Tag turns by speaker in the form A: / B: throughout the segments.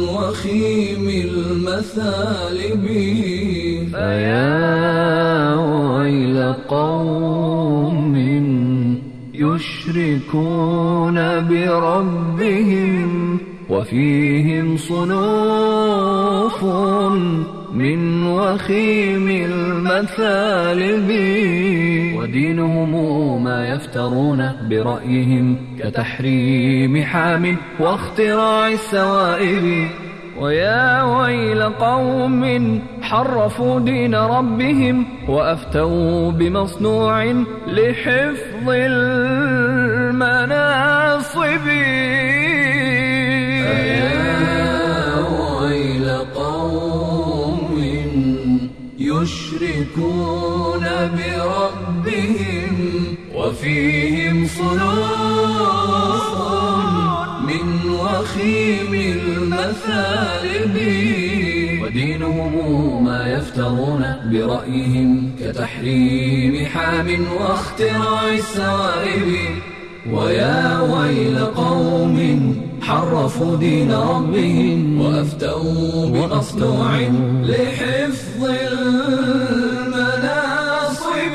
A: وخيم المثالب.
B: فيا ويل قوم يشركون بربهم وفيهم صنوف من وخيم المثالب، ودينهم ما يفترون برأيهم كتحريم حام واختراع السوائب. ويا ويل قوم حرفوا دين ربهم وأفتوا بمصنوع لحفظ المناصب.
A: يشركون بربهم وفيهم صنوف من وخيم المثالب، ودينهم ما يفترون برأيهم كتحريم حام واختراع السوائب. ويا ويل قوم حرفوا دين ربهم وأفتوا بمصنوع لحفظ المناصب.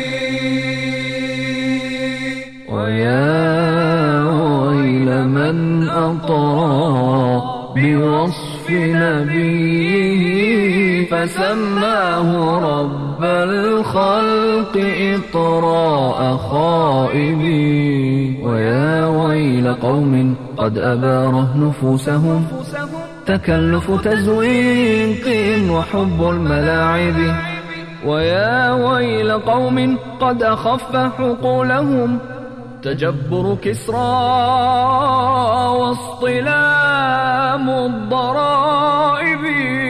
B: ويا ويل من أطرى بوصف نبيه فسماه رب الخلق إطراء خائبي. ويا ويل قوم قد أباره نفوسهم تكلف تزويق وحب الملاعب. ويا ويل قوم قد أخف حقولهم تجبر كسرى واصطلام الضرائب.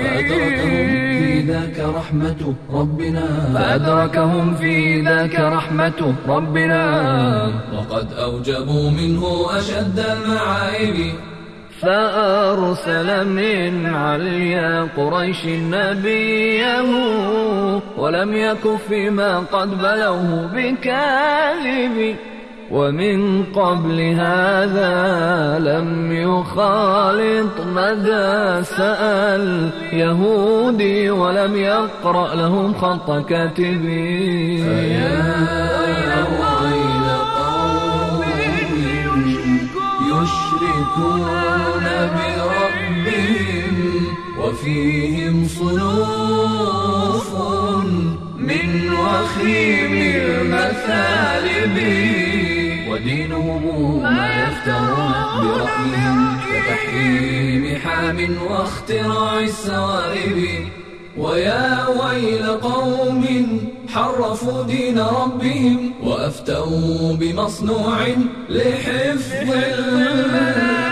B: فأدركهم في ذاك رحمة ربنا
A: وقد أوجبوا منه أشد المعايب.
B: فأرسل من عليا قريش نبيه ولم يك فيما قد بلوه بكاذب. ومن قبل هذا لم يخالط مدى سأل يهودي ولم يقرأ لهم خط كاتبي.
A: فيا ويل قوم يشركون بربهم وفيهم صنوف من وخيم المثالب، ودينهم ما يفترون برأيهم كتحريم حام واختراع السوائب. ويا ويل قوم حرفوا دين ربهم وأفتوا بمصنوع لحفظ